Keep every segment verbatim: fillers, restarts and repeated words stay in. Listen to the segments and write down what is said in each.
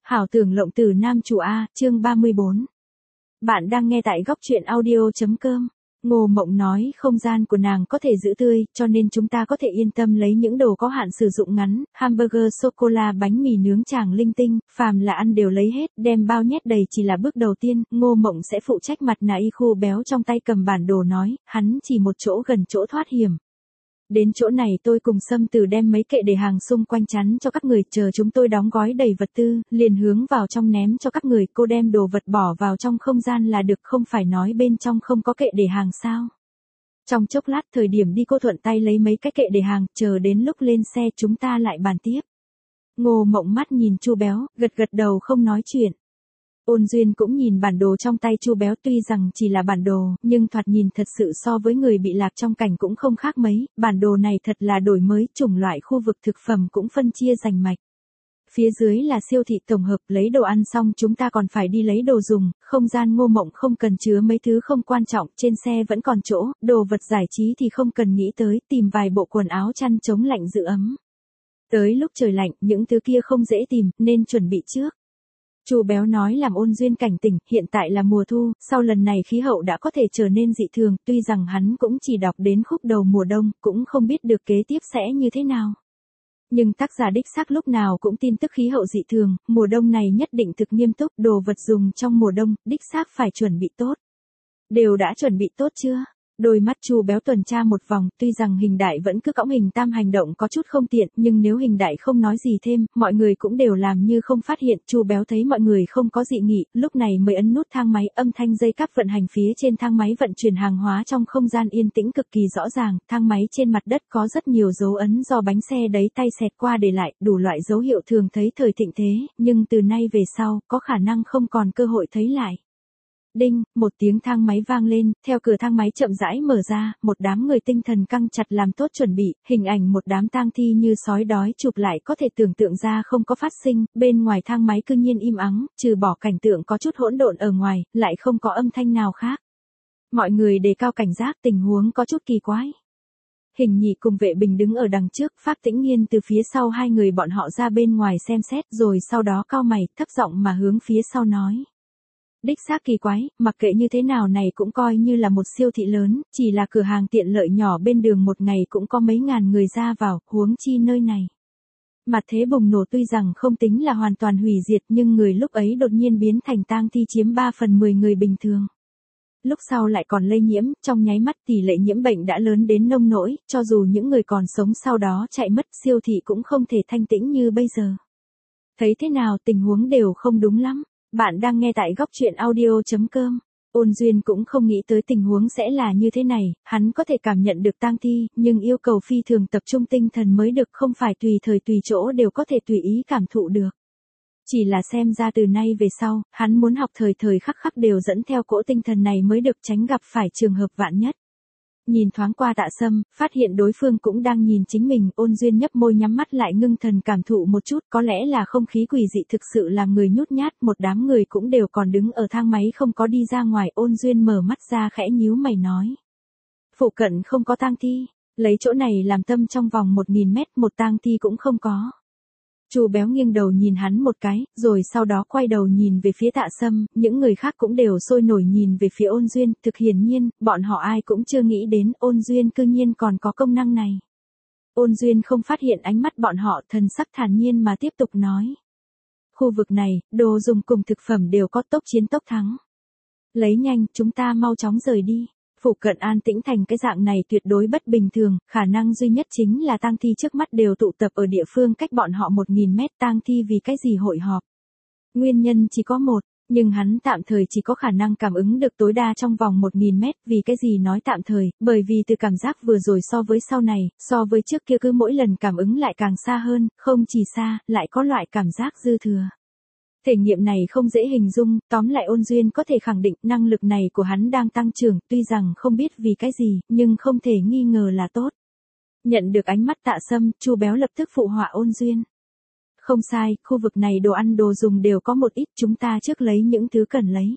Hảo tưởng lộng từ nam chủ A, chương ba mươi bốn. Bạn đang nghe tại góc truyện audio.com. Ngô Mộng nói không gian của nàng có thể giữ tươi, cho nên chúng ta có thể yên tâm lấy những đồ có hạn sử dụng ngắn, hamburger, sô-cô-la, bánh mì nướng chàng linh tinh, phàm là ăn đều lấy hết, đem bao nhét đầy chỉ là bước đầu tiên. Ngô Mộng sẽ phụ trách mặt nạ y khu béo trong tay cầm bản đồ nói, hắn chỉ một chỗ gần chỗ thoát hiểm. Đến chỗ này tôi cùng Sâm Tử đem mấy kệ để hàng xung quanh chắn cho các người, chờ chúng tôi đóng gói đầy vật tư, liền hướng vào trong ném cho các người, cô đem đồ vật bỏ vào trong không gian là được, không phải nói bên trong không có kệ để hàng sao. Trong chốc lát thời điểm đi cô thuận tay lấy mấy cái kệ để hàng, chờ đến lúc lên xe chúng ta lại bàn tiếp. Ngô Mộng mắt nhìn Chu Béo, gật gật đầu không nói chuyện. Ôn Duyên cũng nhìn bản đồ trong tay Chu Béo, tuy rằng chỉ là bản đồ, nhưng thoạt nhìn thật sự so với người bị lạc trong cảnh cũng không khác mấy, bản đồ này thật là đổi mới, chủng loại khu vực thực phẩm cũng phân chia rành mạch. Phía dưới là siêu thị tổng hợp, lấy đồ ăn xong chúng ta còn phải đi lấy đồ dùng, không gian Ngô Mộng không cần chứa mấy thứ không quan trọng, trên xe vẫn còn chỗ, đồ vật giải trí thì không cần nghĩ tới, tìm vài bộ quần áo chăn chống lạnh giữ ấm. Tới lúc trời lạnh, những thứ kia không dễ tìm, nên chuẩn bị trước. Chu Béo nói làm Ôn Duyên cảnh tỉnh, hiện tại là mùa thu, sau lần này khí hậu đã có thể trở nên dị thường, tuy rằng hắn cũng chỉ đọc đến khúc đầu mùa đông, cũng không biết được kế tiếp sẽ như thế nào. Nhưng tác giả đích xác lúc nào cũng tin tức khí hậu dị thường, mùa đông này nhất định thực nghiêm túc, đồ vật dùng trong mùa đông, đích xác phải chuẩn bị tốt. Đều đã chuẩn bị tốt chưa? Đôi mắt Chu Béo tuần tra một vòng, tuy rằng hình đại vẫn cứ cõng hình tam hành động có chút không tiện, nhưng nếu hình đại không nói gì thêm, mọi người cũng đều làm như không phát hiện. Chu Béo thấy mọi người không có dị nghị, lúc này mới ấn nút thang máy, âm thanh dây cáp vận hành phía trên thang máy vận chuyển hàng hóa trong không gian yên tĩnh cực kỳ rõ ràng, thang máy trên mặt đất có rất nhiều dấu ấn do bánh xe đẩy tay xẹt qua để lại, đủ loại dấu hiệu thường thấy thời thịnh thế, nhưng từ nay về sau, có khả năng không còn cơ hội thấy lại. Đinh, một tiếng thang máy vang lên, theo cửa thang máy chậm rãi mở ra, một đám người tinh thần căng chặt làm tốt chuẩn bị, hình ảnh một đám tang thi như sói đói chụp lại có thể tưởng tượng ra không có phát sinh, bên ngoài thang máy cư nhiên im ắng, trừ bỏ cảnh tượng có chút hỗn độn ở ngoài, lại không có âm thanh nào khác. Mọi người đề cao cảnh giác, tình huống có chút kỳ quái. Hình Nhị cùng Vệ Bình đứng ở đằng trước, Pháp Tĩnh Nghiên từ phía sau hai người bọn họ ra bên ngoài xem xét, rồi sau đó cau mày, thấp giọng mà hướng phía sau nói. Đích xác kỳ quái, mặc kệ như thế nào này cũng coi như là một siêu thị lớn, chỉ là cửa hàng tiện lợi nhỏ bên đường một ngày cũng có mấy ngàn người ra vào, huống chi nơi này. Mặt thế bùng nổ tuy rằng không tính là hoàn toàn hủy diệt nhưng người lúc ấy đột nhiên biến thành tang thi chiếm ba phần mười người bình thường. Lúc sau lại còn lây nhiễm, trong nháy mắt tỷ lệ nhiễm bệnh đã lớn đến nông nỗi, cho dù những người còn sống sau đó chạy mất, siêu thị cũng không thể thanh tĩnh như bây giờ. Thấy thế nào tình huống đều không đúng lắm. Bạn đang nghe tại góc truyện audio.com. Ôn Duyên cũng không nghĩ tới tình huống sẽ là như thế này, hắn có thể cảm nhận được tang thi, nhưng yêu cầu phi thường tập trung tinh thần mới được, không phải tùy thời tùy chỗ đều có thể tùy ý cảm thụ được. Chỉ là xem ra từ nay về sau, hắn muốn học thời thời khắc khắc đều dẫn theo cỗ tinh thần này mới được, tránh gặp phải trường hợp vạn nhất. Nhìn thoáng qua Tạ Sâm, phát hiện đối phương cũng đang nhìn chính mình, Ôn Duyên nhấp môi nhắm mắt lại ngưng thần cảm thụ một chút, có lẽ là không khí quỷ dị thực sự làm người nhút nhát, một đám người cũng đều còn đứng ở thang máy không có đi ra ngoài, Ôn Duyên mở mắt ra khẽ nhíu mày nói. Phụ cận không có tang thi, lấy chỗ này làm tâm trong vòng một nghìn mét một tang thi cũng không có. Chu Béo nghiêng đầu nhìn hắn một cái, rồi sau đó quay đầu nhìn về phía Tạ Sâm, những người khác cũng đều sôi nổi nhìn về phía Ôn Duyên, thực hiển nhiên, bọn họ ai cũng chưa nghĩ đến Ôn Duyên cư nhiên còn có công năng này. Ôn Duyên không phát hiện ánh mắt bọn họ, thần sắc thản nhiên mà tiếp tục nói. Khu vực này, đồ dùng cùng thực phẩm đều có, tốc chiến tốc thắng. Lấy nhanh, chúng ta mau chóng rời đi. Phụ cận an tĩnh thành cái dạng này tuyệt đối bất bình thường, khả năng duy nhất chính là tang thi trước mắt đều tụ tập ở địa phương cách bọn họ một nghìn mét, tang thi vì cái gì hội họp. Nguyên nhân chỉ có một, nhưng hắn tạm thời chỉ có khả năng cảm ứng được tối đa trong vòng một nghìn mét, vì cái gì nói tạm thời, bởi vì từ cảm giác vừa rồi so với sau này, so với trước kia cứ mỗi lần cảm ứng lại càng xa hơn, không chỉ xa, lại có loại cảm giác dư thừa. Thể nghiệm này không dễ hình dung, tóm lại Ôn Duyên có thể khẳng định năng lực này của hắn đang tăng trưởng, tuy rằng không biết vì cái gì, nhưng không thể nghi ngờ là tốt. Nhận được ánh mắt Tạ Sâm, Chu Béo lập tức phụ họa Ôn Duyên. Không sai, khu vực này đồ ăn đồ dùng đều có một ít, chúng ta trước lấy những thứ cần lấy.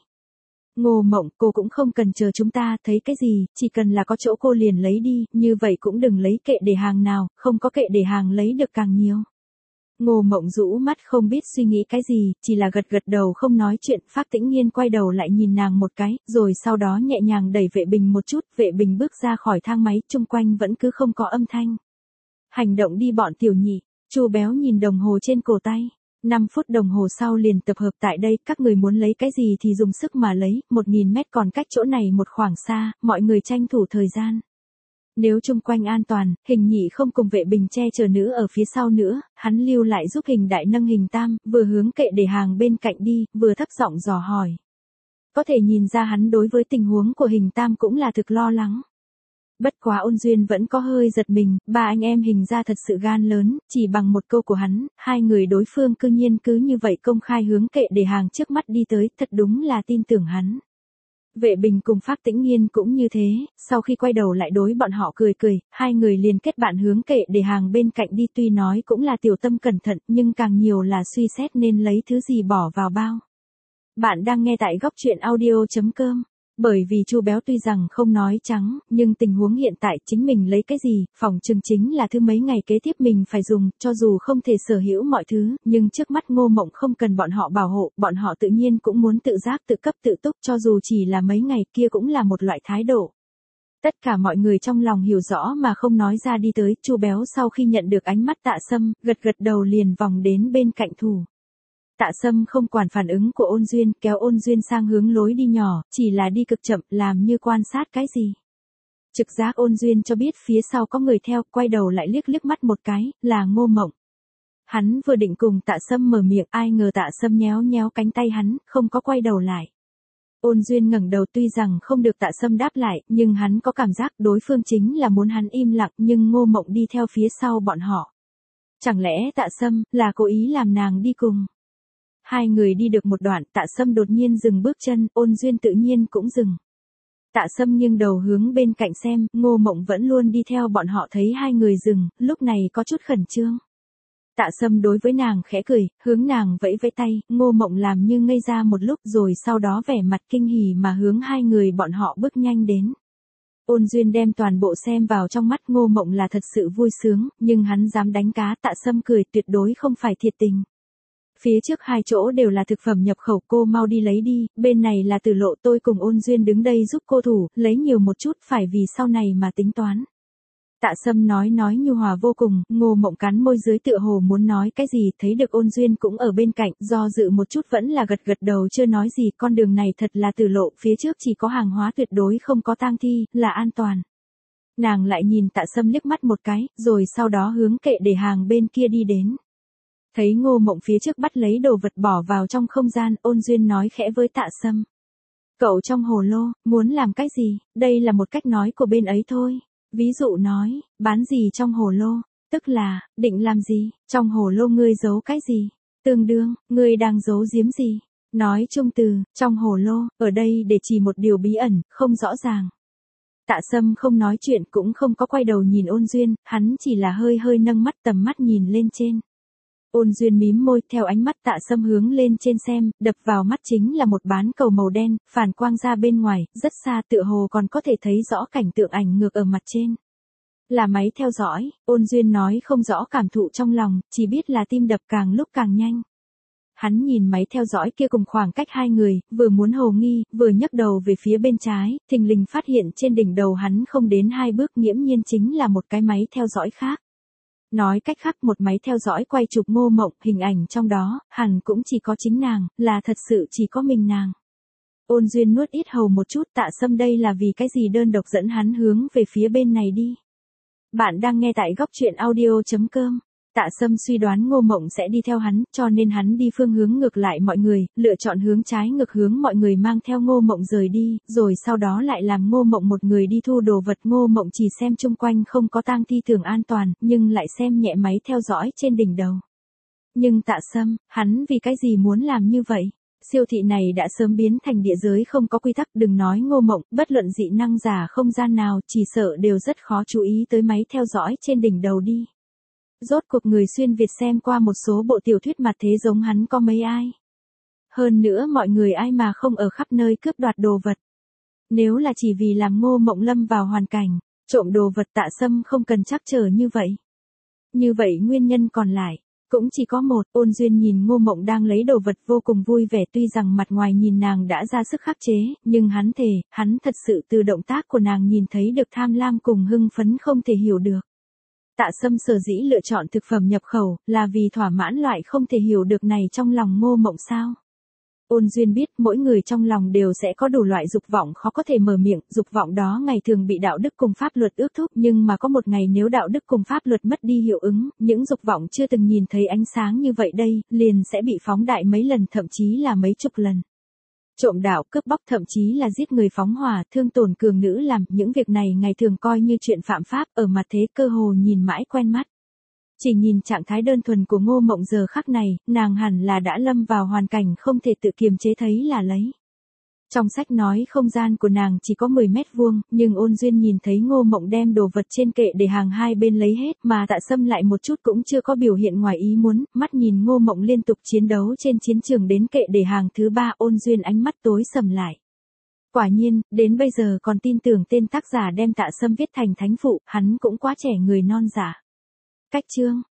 Ngô Mộng, cô cũng không cần chờ chúng ta, thấy cái gì, chỉ cần là có chỗ cô liền lấy đi, như vậy cũng đừng lấy kệ để hàng nào, không có kệ để hàng lấy được càng nhiều. Ngô Mộng rũ mắt không biết suy nghĩ cái gì, chỉ là gật gật đầu không nói chuyện. Phác Tĩnh Nhiên quay đầu lại nhìn nàng một cái, rồi sau đó nhẹ nhàng đẩy Vệ Bình một chút. Vệ Bình bước ra khỏi thang máy, chung quanh vẫn cứ không có âm thanh. Hành động đi bọn tiểu nhị. Chu Béo nhìn đồng hồ trên cổ tay. năm phút đồng hồ sau liền tập hợp tại đây, các người muốn lấy cái gì thì dùng sức mà lấy, một nghìn mét còn cách chỗ này một khoảng xa, mọi người tranh thủ thời gian. Nếu chung quanh an toàn, Hình Nhị không cùng Vệ Bình che chở nữ ở phía sau nữa, hắn lưu lại giúp Hình Đại nâng Hình Tam, vừa hướng kệ để hàng bên cạnh đi, vừa thấp giọng dò hỏi. Có thể nhìn ra hắn đối với tình huống của Hình Tam cũng là thực lo lắng. Bất quá Ôn Duyên vẫn có hơi giật mình, ba anh em Hình ra thật sự gan lớn, chỉ bằng một câu của hắn, hai người đối phương cư nhiên cứ như vậy công khai hướng kệ để hàng trước mắt đi tới, thật đúng là tin tưởng hắn. Vệ Bình cùng Phác Tĩnh Nhiên cũng như thế, sau khi quay đầu lại đối bọn họ cười cười, hai người liền kết bạn hướng kệ để hàng bên cạnh đi, tuy nói cũng là tiểu tâm cẩn thận, nhưng càng nhiều là suy xét nên lấy thứ gì bỏ vào bao. Bạn đang nghe tại góc truyện audio chấm com. Bởi vì Chu Béo tuy rằng không nói trắng, nhưng tình huống hiện tại chính mình lấy cái gì, phòng chừng chính là thứ mấy ngày kế tiếp mình phải dùng, cho dù không thể sở hữu mọi thứ, nhưng trước mắt Ngô Mộng không cần bọn họ bảo hộ, bọn họ tự nhiên cũng muốn tự giác tự cấp tự túc, cho dù chỉ là mấy ngày kia cũng là một loại thái độ. Tất cả mọi người trong lòng hiểu rõ mà không nói ra đi tới. Chu Béo sau khi nhận được ánh mắt Tạ Sâm, gật gật đầu liền vòng đến bên cạnh thủ. Tạ Sâm không quản phản ứng của Ôn Duyên, kéo Ôn Duyên sang hướng lối đi nhỏ, chỉ là đi cực chậm, làm như quan sát cái gì. Trực giác Ôn Duyên cho biết phía sau có người theo, quay đầu lại liếc liếc mắt một cái, là Ngô Mộng. Hắn vừa định cùng Tạ Sâm mở miệng, ai ngờ Tạ Sâm nhéo nhéo cánh tay hắn, không có quay đầu lại. Ôn Duyên ngẩng đầu, tuy rằng không được Tạ Sâm đáp lại, nhưng hắn có cảm giác đối phương chính là muốn hắn im lặng, nhưng Ngô Mộng đi theo phía sau bọn họ. Chẳng lẽ Tạ Sâm là cố ý làm nàng đi cùng? Hai người đi được một đoạn, Tạ Sâm đột nhiên dừng bước chân, Ôn Duyên tự nhiên cũng dừng. Tạ Sâm nghiêng đầu hướng bên cạnh xem, Ngô Mộng vẫn luôn đi theo bọn họ, thấy hai người dừng, lúc này có chút khẩn trương. Tạ Sâm đối với nàng khẽ cười, hướng nàng vẫy vẫy tay, Ngô Mộng làm như ngây ra một lúc rồi sau đó vẻ mặt kinh hỉ mà hướng hai người bọn họ bước nhanh đến. Ôn Duyên đem toàn bộ xem vào trong mắt, Ngô Mộng là thật sự vui sướng, nhưng hắn dám đánh cá. Tạ Sâm cười, tuyệt đối không phải thiệt tình. Phía trước hai chỗ đều là thực phẩm nhập khẩu, cô mau đi lấy đi, bên này là Tử Lộ, tôi cùng Ôn Duyên đứng đây giúp cô thủ, lấy nhiều một chút, phải vì sau này mà tính toán. Tạ Sâm nói nói nhu hòa vô cùng, Ngô Mộng cắn môi dưới tựa hồ muốn nói cái gì, thấy được Ôn Duyên cũng ở bên cạnh, do dự một chút vẫn là gật gật đầu chưa nói gì. Con đường này thật là Tử Lộ, phía trước chỉ có hàng hóa, tuyệt đối không có tang thi, là an toàn. Nàng lại nhìn Tạ Sâm liếc mắt một cái, rồi sau đó hướng kệ để hàng bên kia đi đến. Thấy Ngô Mộng phía trước bắt lấy đồ vật bỏ vào trong không gian, Ôn Duyên nói khẽ với Tạ Sâm. Cậu trong hồ lô, muốn làm cái gì, đây là một cách nói của bên ấy thôi. Ví dụ nói, bán gì trong hồ lô, tức là, định làm gì, trong hồ lô ngươi giấu cái gì, tương đương, ngươi đang giấu giếm gì. Nói chung từ, trong hồ lô, ở đây để chỉ một điều bí ẩn, không rõ ràng. Tạ Sâm không nói chuyện cũng không có quay đầu nhìn Ôn Duyên, hắn chỉ là hơi hơi nâng mắt, tầm mắt nhìn lên trên. Ôn Duyên mím môi, theo ánh mắt Tạ Sâm hướng lên trên xem, đập vào mắt chính là một bán cầu màu đen, phản quang ra bên ngoài, rất xa, tựa hồ còn có thể thấy rõ cảnh tượng ảnh ngược ở mặt trên. Là máy theo dõi, Ôn Duyên nói không rõ cảm thụ trong lòng, chỉ biết là tim đập càng lúc càng nhanh. Hắn nhìn máy theo dõi kia cùng khoảng cách hai người, vừa muốn hồ nghi, vừa nhấc đầu về phía bên trái, thình lình phát hiện trên đỉnh đầu hắn không đến hai bước, nghiễm nhiên chính là một cái máy theo dõi khác. Nói cách khác, một máy theo dõi quay chụp Ngô Mộng, hình ảnh trong đó, hẳn cũng chỉ có chính nàng, là thật sự chỉ có mình nàng. Ôn Duyên nuốt ít hầu một chút. Tạ Sâm đây là vì cái gì đơn độc dẫn hắn hướng về phía bên này đi. Bạn đang nghe tại góc truyện audio chấm com. Tạ Sâm suy đoán Ngô Mộng sẽ đi theo hắn, cho nên hắn đi phương hướng ngược lại mọi người, lựa chọn hướng trái ngược hướng mọi người mang theo Ngô Mộng rời đi, rồi sau đó lại làm Ngô Mộng một người đi thu đồ vật. Ngô Mộng chỉ xem chung quanh không có tang thi thường an toàn, nhưng lại xem nhẹ máy theo dõi trên đỉnh đầu. Nhưng Tạ Sâm, hắn vì cái gì muốn làm như vậy? Siêu thị này đã sớm biến thành địa giới không có quy tắc, đừng nói Ngô Mộng, bất luận dị năng giả không gian nào, chỉ sợ đều rất khó chú ý tới máy theo dõi trên đỉnh đầu đi. Rốt cuộc người xuyên Việt xem qua một số bộ tiểu thuyết mặt thế giống hắn có mấy ai. Hơn nữa mọi người ai mà không ở khắp nơi cướp đoạt đồ vật. Nếu là chỉ vì làm Ngô Mộng lâm vào hoàn cảnh, trộm đồ vật, Tạ Sâm không cần trắc trở như vậy. Như vậy nguyên nhân còn lại, Cũng chỉ có một. Ôn Duyên nhìn Ngô Mộng đang lấy đồ vật vô cùng vui vẻ, tuy rằng mặt ngoài nhìn nàng đã ra sức khắc chế, nhưng hắn thề, hắn thật sự từ động tác của nàng nhìn thấy được tham lam cùng hưng phấn không thể hiểu được. Tạ Sâm sở dĩ lựa chọn thực phẩm nhập khẩu, là vì thỏa mãn loại không thể hiểu được này trong lòng Ngô Mộng sao? Ôn Duyên biết mỗi người trong lòng đều sẽ có đủ loại dục vọng khó có thể mở miệng, dục vọng đó ngày thường bị đạo đức cùng pháp luật ước thúc, nhưng mà có một ngày nếu đạo đức cùng pháp luật mất đi hiệu ứng, những dục vọng chưa từng nhìn thấy ánh sáng như vậy đây, liền sẽ bị phóng đại mấy lần thậm chí là mấy chục lần. Trộm đạo, cướp bóc thậm chí là giết người phóng hỏa, thương tổn cường nữ làm, những việc này ngày thường coi như chuyện phạm pháp, ở mặt thế cơ hồ nhìn mãi quen mắt. Chỉ nhìn trạng thái đơn thuần của Ngô Mộng giờ khắc này, nàng hẳn là đã lâm vào hoàn cảnh không thể tự kiềm chế thấy là lấy. Trong sách nói không gian của nàng chỉ có mười mét vuông, nhưng Ôn Duyên nhìn thấy Ngô Mộng đem đồ vật trên kệ để hàng hai bên lấy hết, mà Tạ Sâm lại một chút cũng chưa có biểu hiện ngoài ý muốn, mắt nhìn Ngô Mộng liên tục chiến đấu trên chiến trường đến kệ để hàng thứ ba, Ôn Duyên ánh mắt tối sầm lại. Quả nhiên, đến bây giờ còn tin tưởng tên tác giả đem Tạ Sâm viết thành thánh phụ, hắn cũng quá trẻ người non dạ. Cách chương